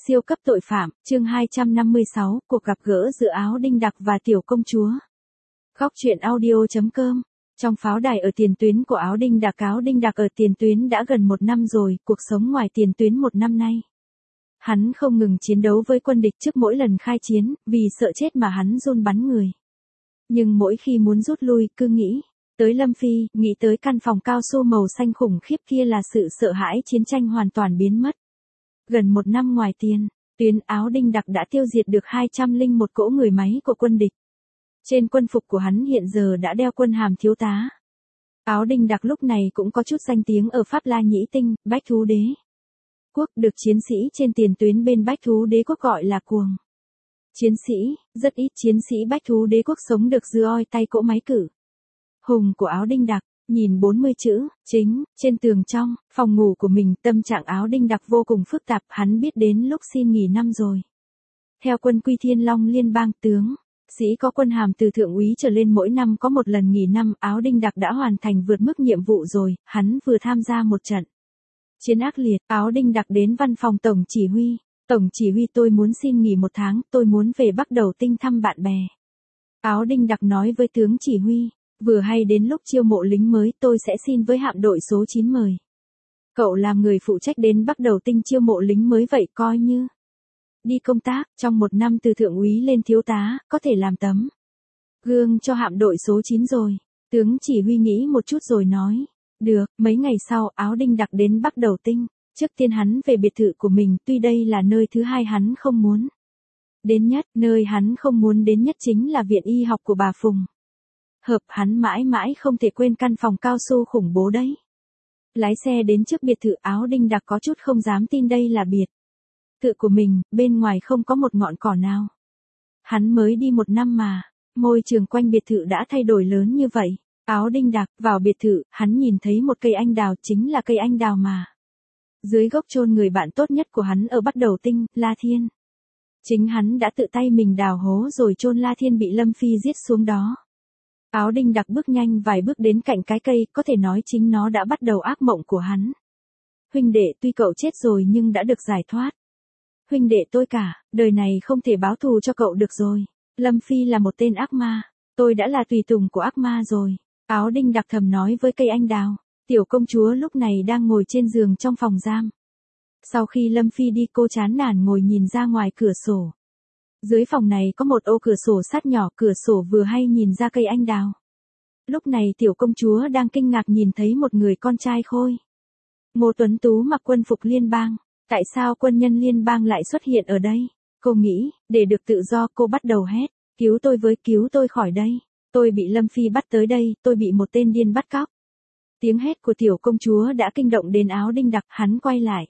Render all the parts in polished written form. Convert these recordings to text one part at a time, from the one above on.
Siêu cấp tội phạm, chương 256, cuộc gặp gỡ giữa Áo Đinh Đặc và Tiểu Công Chúa. Góc truyện audio.com. Trong pháo đài ở tiền tuyến của Áo Đinh Đặc ở tiền tuyến đã gần 1 năm rồi, cuộc sống ngoài tiền tuyến 1 năm nay. Hắn không ngừng chiến đấu với quân địch trước mỗi lần khai chiến, vì sợ chết mà hắn run bắn người. Nhưng mỗi khi muốn rút lui, cứ nghĩ tới Lâm Phi, nghĩ tới căn phòng cao su màu xanh khủng khiếp kia là sự sợ hãi chiến tranh hoàn toàn biến mất. Gần 1 năm ngoài tiền tuyến, Áo Đinh Đặc đã tiêu diệt được 201 cỗ người máy của quân địch. Trên quân phục của hắn hiện giờ đã đeo quân hàm thiếu tá. Áo Đinh Đặc lúc này cũng có chút danh tiếng ở Pháp La Nhĩ Tinh, Bách Thú Đế Quốc, được chiến sĩ trên tiền tuyến bên Bách Thú Đế Quốc gọi là cuồng chiến sĩ. Rất ít chiến sĩ Bách Thú Đế Quốc sống được dưới oi tay cỗ máy cử hùng của Áo Đinh Đặc. Nhìn 40 chữ chính trên tường trong phòng ngủ của mình, tâm trạng Áo Đinh Đặc vô cùng phức tạp. Hắn biết đến lúc xin nghỉ năm rồi. Theo quân quy Thiên Long Liên bang, tướng sĩ có quân hàm từ thượng úy trở lên mỗi năm có một lần nghỉ năm. Áo Đinh Đặc đã hoàn thành vượt mức nhiệm vụ rồi. Hắn vừa tham gia một trận chiến ác liệt. Áo Đinh Đặc đến văn phòng tổng chỉ huy. Tổng chỉ huy, tôi muốn xin nghỉ 1 tháng, tôi muốn về Bắc Đầu Tinh thăm bạn bè. Áo Đinh Đặc nói với tướng chỉ huy. Vừa hay đến lúc chiêu mộ lính mới, tôi sẽ xin với hạm đội số 9 mời cậu làm người phụ trách đến Bắc Đầu Tinh chiêu mộ lính mới, vậy coi như đi công tác. Trong 1 năm từ thượng úy lên thiếu tá, có thể làm tấm gương cho hạm đội số 9 rồi. Tướng chỉ huy nghĩ một chút rồi nói, được. Mấy ngày sau, Áo Đinh Đặc đến Bắc Đầu Tinh. Trước tiên hắn về biệt thự của mình, tuy đây là nơi thứ hai hắn không muốn đến nhất. Nơi hắn không muốn đến nhất chính là viện y học của bà Phùng Hợp. Hắn mãi mãi không thể quên căn phòng cao su khủng bố đấy. Lái xe đến trước biệt thự, Áo Đinh Đặc có chút không dám tin đây là biệt thự của mình, bên ngoài không có một ngọn cỏ nào. Hắn mới đi 1 năm mà, môi trường quanh biệt thự đã thay đổi lớn như vậy. Áo Đinh Đặc vào biệt thự, hắn nhìn thấy một cây anh đào, chính là cây anh đào mà dưới gốc chôn người bạn tốt nhất của hắn ở Bắc Đầu Tinh, La Thiên. Chính hắn đã tự tay mình đào hố rồi chôn La Thiên bị Lâm Phi giết xuống đó. Áo Đinh Đặc bước nhanh vài bước đến cạnh cái cây, có thể nói chính nó đã bắt đầu ác mộng của hắn. Huynh đệ, tuy cậu chết rồi nhưng đã được giải thoát. Huynh đệ, tôi cả đời này không thể báo thù cho cậu được rồi. Lâm Phi là một tên ác ma. Tôi đã là tùy tùng của ác ma rồi. Áo Đinh Đặc thầm nói với cây anh đào. Tiểu công chúa lúc này đang ngồi trên giường trong phòng giam. Sau khi Lâm Phi đi, cô chán nản ngồi nhìn ra ngoài cửa sổ. Dưới phòng này có một ô cửa sổ sắt nhỏ, cửa sổ vừa hay nhìn ra cây anh đào. Lúc này tiểu công chúa đang kinh ngạc nhìn thấy một người con trai khôi ngô tuấn tú mặc quân phục liên bang. Tại sao quân nhân liên bang lại xuất hiện ở đây? Cô nghĩ, để được tự do, cô bắt đầu hét, cứu tôi với, cứu tôi khỏi đây. Tôi bị Lâm Phi bắt tới đây, tôi bị một tên điên bắt cóc. Tiếng hét của tiểu công chúa đã kinh động đến Áo Đinh Đặc, hắn quay lại.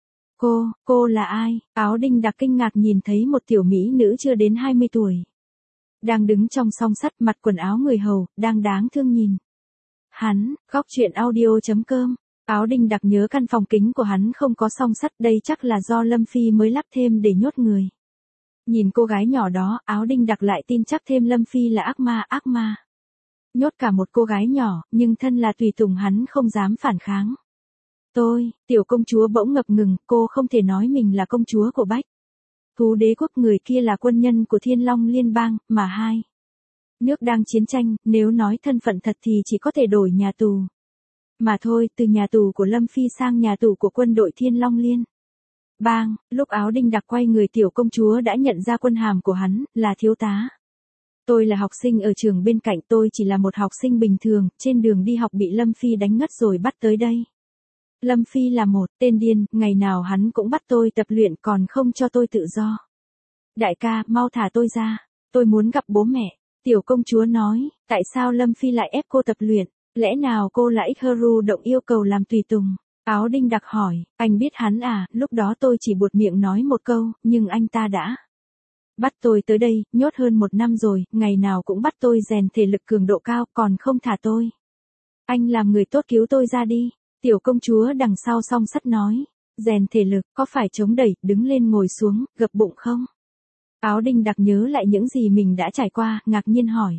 Cô là ai? Áo Đinh Đặc kinh ngạc nhìn thấy một tiểu mỹ nữ chưa đến 20 tuổi. Đang đứng trong song sắt, mặc quần áo người hầu, đang đáng thương nhìn hắn. Góc truyện audio.com. Áo Đinh Đặc nhớ căn phòng kính của hắn không có song sắt, đây chắc là do Lâm Phi mới lắp thêm để nhốt người. Nhìn cô gái nhỏ đó, Áo Đinh Đặc lại tin chắc thêm Lâm Phi là ác ma. Nhốt cả một cô gái nhỏ, nhưng thân là tùy tùng hắn không dám phản kháng. Tiểu công chúa bỗng ngập ngừng, cô không thể nói mình là công chúa của Bách Thú Đế Quốc, người kia là quân nhân của Thiên Long Liên bang, mà hai nước đang chiến tranh, nếu nói thân phận thật thì chỉ có thể đổi nhà tù mà thôi, từ nhà tù của Lâm Phi sang nhà tù của quân đội Thiên Long Liên bang. Lúc Áo Đinh Đặc quay người, tiểu công chúa đã nhận ra quân hàm của hắn, là thiếu tá. Tôi là học sinh ở trường bên cạnh, tôi chỉ là một học sinh bình thường, trên đường đi học bị Lâm Phi đánh ngất rồi bắt tới đây. Lâm Phi là một tên điên, ngày nào hắn cũng bắt tôi tập luyện còn không cho tôi tự do. Đại ca, mau thả tôi ra, tôi muốn gặp bố mẹ. Tiểu công chúa nói, tại sao Lâm Phi lại ép cô tập luyện? Lẽ nào cô là Ikaru động yêu cầu làm tùy tùng? Áo Đinh Đặc hỏi, anh biết hắn à? Lúc đó tôi chỉ buột miệng nói một câu, nhưng anh ta đã bắt tôi tới đây, nhốt hơn 1 năm rồi, ngày nào cũng bắt tôi rèn thể lực cường độ cao, còn không thả tôi. Anh làm người tốt cứu tôi ra đi. Tiểu công chúa đằng sau song sắt nói, rèn thể lực, có phải chống đẩy, đứng lên ngồi xuống, gập bụng không? Áo Đinh Đặc nhớ lại những gì mình đã trải qua, ngạc nhiên hỏi.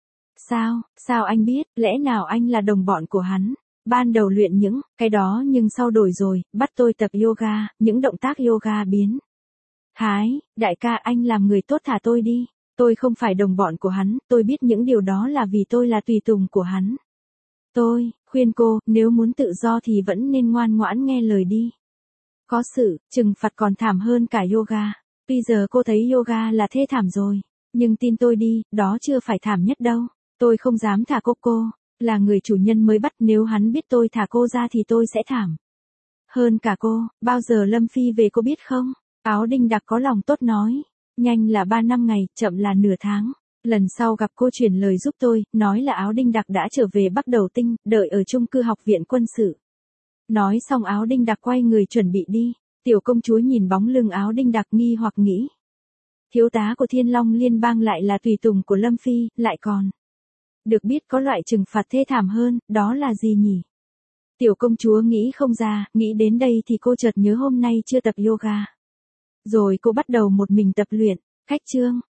Sao anh biết, lẽ nào anh là đồng bọn của hắn? Ban đầu luyện những cái đó nhưng sau đổi rồi, bắt tôi tập yoga, những động tác yoga biến Hái, đại ca anh làm người tốt thả tôi đi. Tôi không phải đồng bọn của hắn, tôi biết những điều đó là vì tôi là tùy tùng của hắn. Tôi, khuyên cô, nếu muốn tự do thì vẫn nên ngoan ngoãn nghe lời đi. Có sự, trừng phạt còn thảm hơn cả yoga. Tuy giờ cô thấy yoga là thê thảm rồi. Nhưng tin tôi đi, đó chưa phải thảm nhất đâu. Tôi không dám thả cô. Là người chủ nhân mới bắt, nếu hắn biết tôi thả cô ra thì tôi sẽ thảm. Hơn cả cô, bao giờ Lâm Phi về cô biết không? Áo Đinh Đặc có lòng tốt nói. Nhanh là 3 năm ngày, chậm là nửa tháng. Lần sau gặp cô chuyển lời giúp tôi, nói là Áo Đinh Đặc đã trở về Bắc Đầu Tinh, đợi ở chung cư học viện quân sự. Nói xong Áo Đinh Đặc quay người chuẩn bị đi. Tiểu công chúa nhìn bóng lưng Áo Đinh Đặc nghi hoặc nghĩ. Thiếu tá của Thiên Long Liên bang lại là tùy tùng của Lâm Phi, lại còn. Được biết có loại trừng phạt thê thảm hơn, đó là gì nhỉ? Tiểu công chúa nghĩ không ra, nghĩ đến đây thì cô chợt nhớ hôm nay chưa tập yoga. Rồi cô bắt đầu một mình tập luyện. Khách trương,